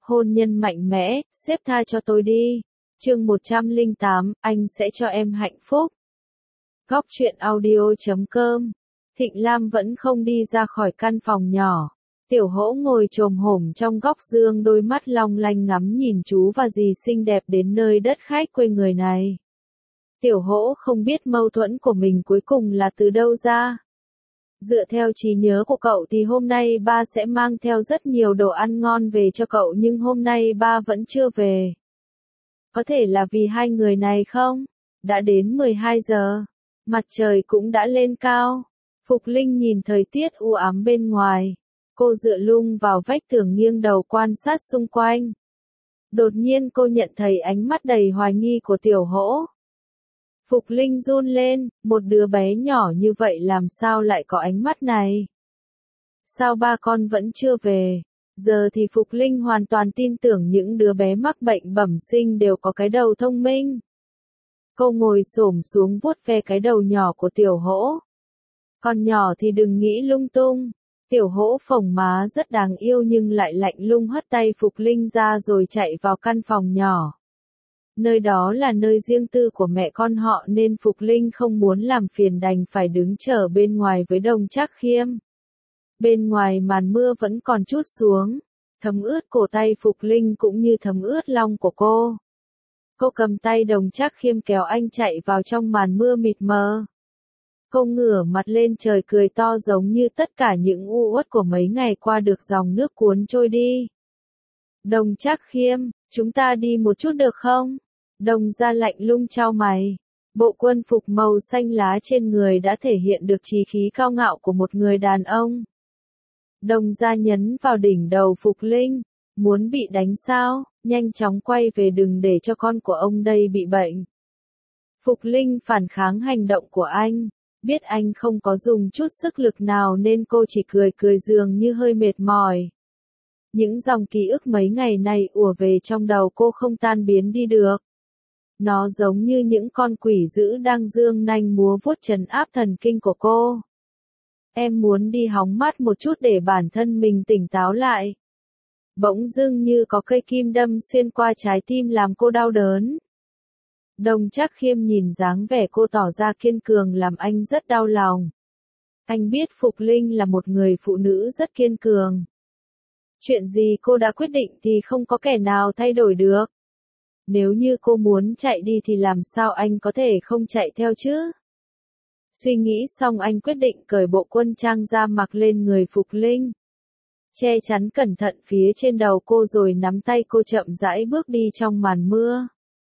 hôn nhân mạnh mẽ, sếp tha cho tôi đi. Chương 108, anh sẽ cho em hạnh phúc. Góc truyện audio.com. Thịnh Lam vẫn không đi ra khỏi căn phòng nhỏ. Tiểu Hỗ ngồi chồm hổm trong góc giường, đôi mắt long lanh ngắm nhìn chú và dì xinh đẹp đến nơi đất khách quê người này. Tiểu Hỗ không biết mâu thuẫn của mình cuối cùng là từ đâu ra. Dựa theo trí nhớ của cậu thì hôm nay ba sẽ mang theo rất nhiều đồ ăn ngon về cho cậu, nhưng hôm nay ba vẫn chưa về. Có thể là vì hai người này không? Đã đến 12 giờ. Mặt trời cũng đã lên cao. Phục Linh nhìn thời tiết u ám bên ngoài. Cô dựa lưng vào vách tường nghiêng đầu quan sát xung quanh. Đột nhiên cô nhận thấy ánh mắt đầy hoài nghi của Tiểu Hỗ. Phục Linh run lên, một đứa bé nhỏ như vậy làm sao lại có ánh mắt này? Sao ba con vẫn chưa về? Giờ thì Phục Linh hoàn toàn tin tưởng những đứa bé mắc bệnh bẩm sinh đều có cái đầu thông minh. Cô ngồi xổm xuống vuốt ve cái đầu nhỏ của Tiểu Hỗ. Con nhỏ thì đừng nghĩ lung tung. Tiểu Hỗ phồng má rất đáng yêu nhưng lại lạnh lùng hất tay Phục Linh ra rồi chạy vào căn phòng nhỏ. Nơi đó là nơi riêng tư của mẹ con họ nên Phục Linh không muốn làm phiền, đành phải đứng chờ bên ngoài với Đồng Trác Khiêm. Bên ngoài màn mưa vẫn còn trút xuống, thấm ướt cổ tay Phục Linh cũng như thấm ướt lông của cô. Cô cầm tay Đồng Trác Khiêm kéo anh chạy vào trong màn mưa mịt mờ. Cô ngửa mặt lên trời cười to giống như tất cả những u uất của mấy ngày qua được dòng nước cuốn trôi đi. Đồng Trác Khiêm, chúng ta đi một chút được không? Đồng Gia lạnh lùng chau mày. Bộ quân phục màu xanh lá trên người đã thể hiện được chí khí cao ngạo của một người đàn ông. Đồng Gia nhấn vào đỉnh đầu Phục Linh. Muốn bị đánh sao? Nhanh chóng quay về, đừng để cho con của ông đây bị bệnh. Phục Linh phản kháng hành động của anh. Biết anh không có dùng chút sức lực nào nên cô chỉ cười cười dường như hơi mệt mỏi. Những dòng ký ức mấy ngày này ùa về trong đầu cô không tan biến đi được. Nó giống như những con quỷ dữ đang giương nanh múa vuốt trấn áp thần kinh của cô. Em muốn đi hóng mát một chút để bản thân mình tỉnh táo lại. Bỗng dưng như có cây kim đâm xuyên qua trái tim làm cô đau đớn. Đồng Trác Khiêm nhìn dáng vẻ cô tỏ ra kiên cường làm anh rất đau lòng. Anh biết Phục Linh là một người phụ nữ rất kiên cường. Chuyện gì cô đã quyết định thì không có kẻ nào thay đổi được. Nếu như cô muốn chạy đi thì làm sao anh có thể không chạy theo chứ? Suy nghĩ xong anh quyết định cởi bộ quân trang ra mặc lên người Phục Linh. Che chắn cẩn thận phía trên đầu cô rồi nắm tay cô chậm rãi bước đi trong màn mưa.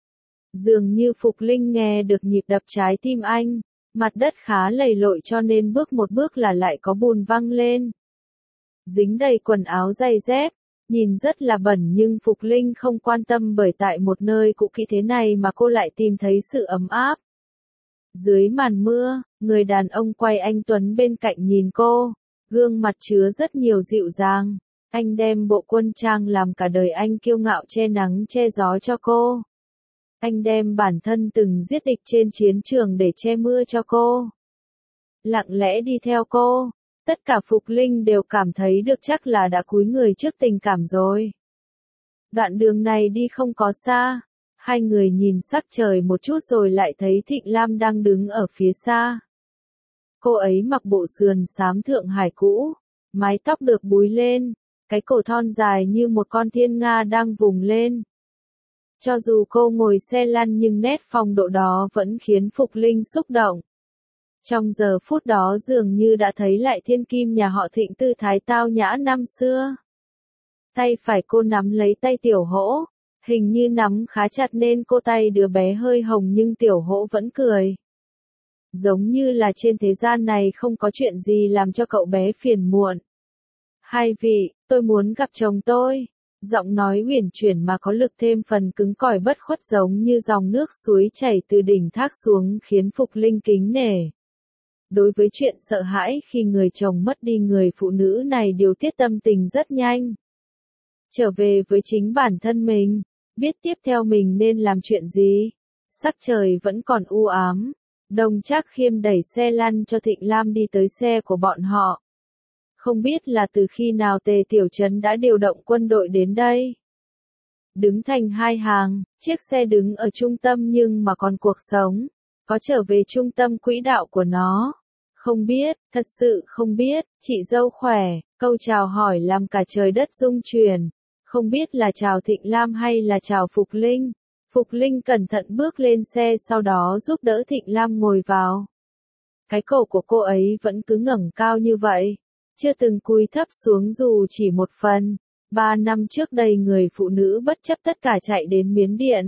Dường như Phục Linh nghe được nhịp đập trái tim anh. Mặt đất khá lầy lội cho nên bước một bước là lại có bùn văng lên. Dính đầy quần áo giày dép. Nhìn rất là bẩn nhưng Phục Linh không quan tâm, bởi tại một nơi cũ kỹ thế này mà cô lại tìm thấy sự ấm áp. Dưới màn mưa, người đàn ông quay anh tuấn bên cạnh nhìn cô, gương mặt chứa rất nhiều dịu dàng. Anh đem bộ quân trang làm cả đời anh kiêu ngạo che nắng che gió cho cô. Anh đem bản thân từng giết địch trên chiến trường để che mưa cho cô. Lặng lẽ đi theo cô. Tất cả Phục Linh đều cảm thấy được chắc là đã cúi người trước tình cảm rồi. Đoạn đường này đi không có xa. Hai người nhìn sắc trời một chút rồi lại thấy Thịnh Lam đang đứng ở phía xa. Cô ấy mặc bộ sườn xám Thượng Hải cũ, mái tóc được búi lên, cái cổ thon dài như một con thiên nga đang vùng lên. Cho dù cô ngồi xe lăn nhưng nét phong độ đó vẫn khiến Phục Linh xúc động. Trong giờ phút đó dường như đã thấy lại thiên kim nhà họ Thịnh tư thái tao nhã năm xưa. Tay phải cô nắm lấy tay Tiểu Hỗ, hình như nắm khá chặt nên cô tay đứa bé hơi hồng nhưng Tiểu Hỗ vẫn cười. Giống như là trên thế gian này không có chuyện gì làm cho cậu bé phiền muộn. Hai vị, tôi muốn gặp chồng tôi. Giọng nói uyển chuyển mà có lực thêm phần cứng cỏi bất khuất giống như dòng nước suối chảy từ đỉnh thác xuống khiến Phục Linh kính nể. Đối với chuyện sợ hãi khi người chồng mất đi, người phụ nữ này điều tiết tâm tình rất nhanh. Trở về với chính bản thân mình, biết tiếp theo mình nên làm chuyện gì. Sắc trời vẫn còn u ám. Đồng Trác Khiêm đẩy xe lăn cho Thịnh Lam đi tới xe của bọn họ. Không biết là từ khi nào Tề Tiểu Trấn đã điều động quân đội đến đây. đứng thành hai hàng, chiếc xe đứng ở trung tâm nhưng mà còn cuộc sống, có trở về trung tâm quỹ đạo của nó. Không biết, thật sự không biết, chị dâu khỏe, câu chào hỏi làm cả trời đất rung chuyển. Không biết là chào Thịnh Lam hay là chào Phục Linh. Phục Linh cẩn thận bước lên xe sau đó giúp đỡ Thịnh Lam ngồi vào. Cái cổ của cô ấy vẫn cứ ngẩng cao như vậy, chưa từng cúi thấp xuống dù chỉ một phần. 3 năm trước đây người phụ nữ bất chấp tất cả chạy đến Miến Điện.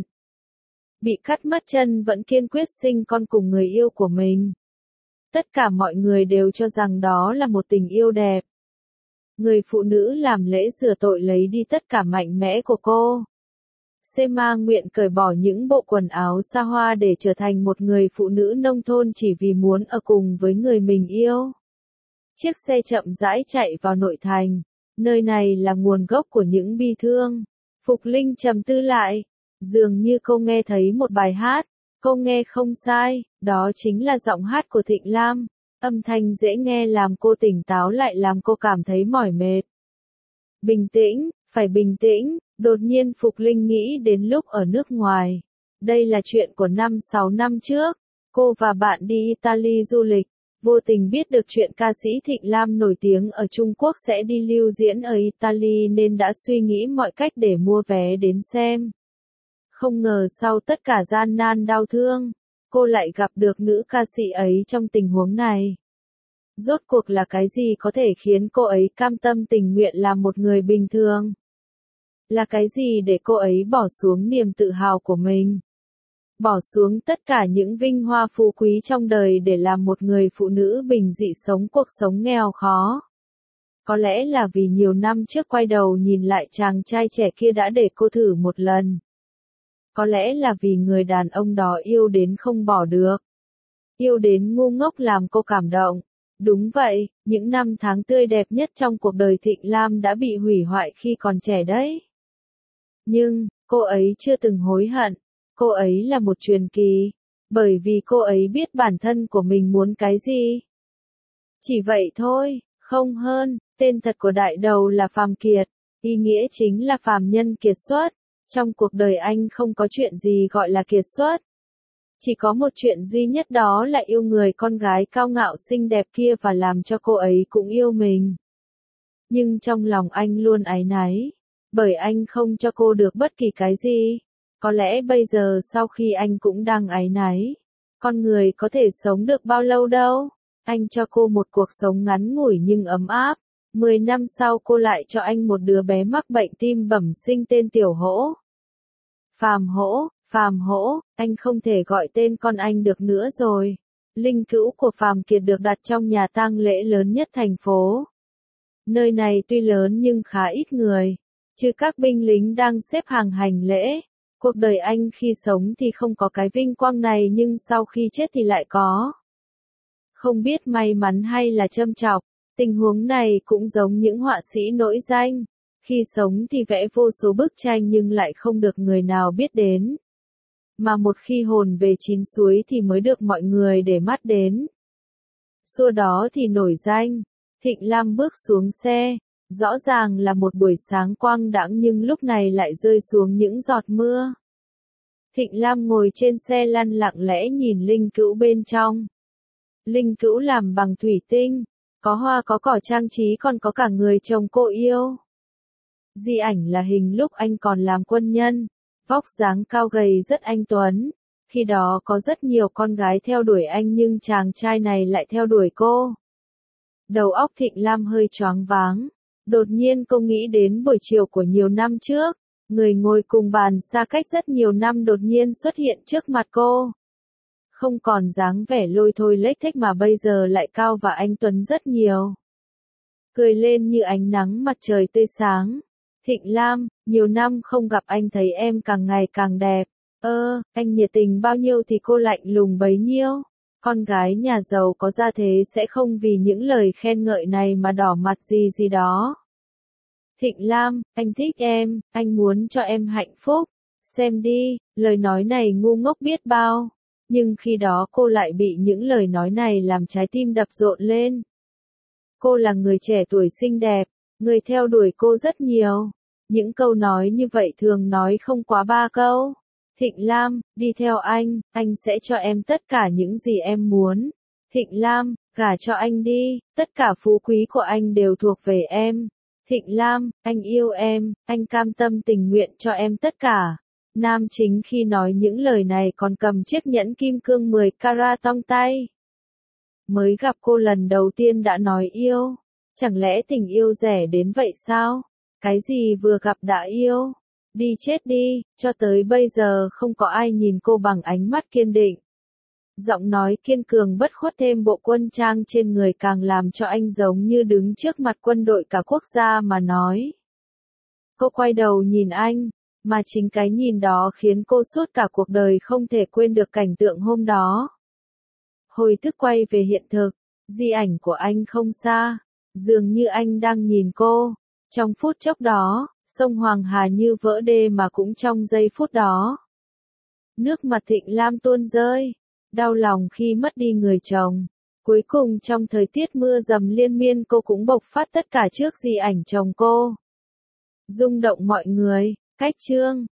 Bị cắt mất chân vẫn kiên quyết sinh con cùng người yêu của mình. Tất cả mọi người đều cho rằng đó là một tình yêu đẹp. Người phụ nữ làm lễ rửa tội lấy đi tất cả mạnh mẽ của cô. Sema nguyện cởi bỏ những bộ quần áo xa hoa để trở thành một người phụ nữ nông thôn chỉ vì muốn ở cùng với người mình yêu. Chiếc xe chậm rãi chạy vào nội thành. Nơi này là nguồn gốc của những bi thương. Phục Linh trầm tư lại. Dường như cô nghe thấy một bài hát. Cô nghe không sai, đó chính là giọng hát của Thịnh Lam. Âm thanh dễ nghe làm cô tỉnh táo lại làm cô cảm thấy mỏi mệt. Bình tĩnh, phải bình tĩnh, đột nhiên Phục Linh nghĩ đến lúc ở nước ngoài. Đây là chuyện của 5-6 năm trước. Cô và bạn đi Italy du lịch, vô tình biết được chuyện ca sĩ Thịnh Lam nổi tiếng ở Trung Quốc sẽ đi lưu diễn ở Italy nên đã suy nghĩ mọi cách để mua vé đến xem. Không ngờ sau tất cả gian nan đau thương, cô lại gặp được nữ ca sĩ ấy trong tình huống này. Rốt cuộc là cái gì có thể khiến cô ấy cam tâm tình nguyện làm một người bình thường? Là cái gì để cô ấy bỏ xuống niềm tự hào của mình? Bỏ xuống tất cả những vinh hoa phú quý trong đời để làm một người phụ nữ bình dị sống cuộc sống nghèo khó? Có lẽ là vì nhiều năm trước quay đầu nhìn lại chàng trai trẻ kia đã để cô thử một lần. Có lẽ là vì người đàn ông đó yêu đến không bỏ được. Yêu đến ngu ngốc làm cô cảm động. Đúng vậy, những năm tháng tươi đẹp nhất trong cuộc đời Thịnh Lam đã bị hủy hoại khi còn trẻ đấy. Nhưng, cô ấy chưa từng hối hận. Cô ấy là một truyền kỳ. Bởi vì cô ấy biết bản thân của mình muốn cái gì. Chỉ vậy thôi, không hơn. Tên thật của đại đầu là Phàm Kiệt. Ý nghĩa chính là phàm nhân kiệt xuất. Trong cuộc đời anh không có chuyện gì gọi là kiệt xuất. Chỉ có một chuyện duy nhất đó là yêu người con gái cao ngạo xinh đẹp kia và làm cho cô ấy cũng yêu mình. Nhưng trong lòng anh luôn áy náy. Bởi anh không cho cô được bất kỳ cái gì. Có lẽ bây giờ sau khi anh cũng đang áy náy. Con người có thể sống được bao lâu đâu. Anh cho cô một cuộc sống ngắn ngủi nhưng ấm áp. 10 năm sau cô lại cho anh một đứa bé mắc bệnh tim bẩm sinh tên Tiểu Hỗ. Phàm Hỗ, anh không thể gọi tên con anh được nữa rồi. Linh cữu của Phàm Kiệt được đặt trong nhà tang lễ lớn nhất thành phố. Nơi này tuy lớn nhưng khá ít người, chứ các binh lính đang xếp hàng hành lễ. Cuộc đời anh khi sống thì không có cái vinh quang này nhưng sau khi chết thì lại có. Không biết may mắn hay là châm chọc, tình huống này cũng giống những họa sĩ nổi danh. Khi sống thì vẽ vô số bức tranh nhưng lại không được người nào biết đến. Mà một khi hồn về chín suối thì mới được mọi người để mắt đến. Xua đó thì nổi danh. Thịnh Lam bước xuống xe. Rõ ràng là một buổi sáng quang đãng nhưng lúc này lại rơi xuống những giọt mưa. Thịnh Lam ngồi trên xe lăn lặng lẽ nhìn linh cữu bên trong. Linh cữu làm bằng thủy tinh. Có hoa có cỏ trang trí còn có cả người chồng cô yêu. Di ảnh là hình lúc anh còn làm quân nhân. Vóc dáng cao gầy rất anh tuấn. Khi đó có rất nhiều con gái theo đuổi anh nhưng chàng trai này lại theo đuổi cô. Đầu óc Thịnh Lam hơi choáng váng. Đột nhiên cô nghĩ đến buổi chiều của nhiều năm trước. Người ngồi cùng bàn xa cách rất nhiều năm đột nhiên xuất hiện trước mặt cô. Không còn dáng vẻ lôi thôi lếch thếch mà bây giờ lại cao và anh tuấn rất nhiều. Cười lên như ánh nắng mặt trời tươi sáng. Thịnh Lam, nhiều năm không gặp anh thấy em càng ngày càng đẹp. Anh nhiệt tình bao nhiêu thì cô lạnh lùng bấy nhiêu. Con gái nhà giàu có gia thế sẽ không vì những lời khen ngợi này mà đỏ mặt gì đó. Thịnh Lam, anh thích em, anh muốn cho em hạnh phúc. Xem đi, lời nói này ngu ngốc biết bao. Nhưng khi đó cô lại bị những lời nói này làm trái tim đập rộn lên. Cô là người trẻ tuổi xinh đẹp, người theo đuổi cô rất nhiều. Những câu nói như vậy thường nói không quá 3 câu. Thịnh Lam, đi theo anh sẽ cho em tất cả những gì em muốn. Thịnh Lam, gả cho anh đi, tất cả phú quý của anh đều thuộc về em. Thịnh Lam, anh yêu em, anh cam tâm tình nguyện cho em tất cả. Nam chính khi nói những lời này còn cầm chiếc nhẫn kim cương 10 carat trong tay. Mới gặp cô lần đầu tiên đã nói yêu. Chẳng lẽ tình yêu rẻ đến vậy sao? Cái gì vừa gặp đã yêu? Đi chết đi, cho tới bây giờ không có ai nhìn cô bằng ánh mắt kiên định. Giọng nói kiên cường bất khuất thêm bộ quân trang trên người càng làm cho anh giống như đứng trước mặt quân đội cả quốc gia mà nói. Cô quay đầu nhìn anh, mà chính cái nhìn đó khiến cô suốt cả cuộc đời không thể quên được cảnh tượng hôm đó. Hồi thức quay về hiện thực, di ảnh của anh không xa, dường như anh đang nhìn cô. Trong phút chốc đó, sông Hoàng Hà như vỡ đê mà cũng trong giây phút đó. Nước mặt Thịnh Lam tuôn rơi, đau lòng khi mất đi người chồng. Cuối cùng trong thời tiết mưa dầm liên miên cô cũng bộc phát tất cả trước di ảnh chồng cô. Rung động mọi người, cách chương.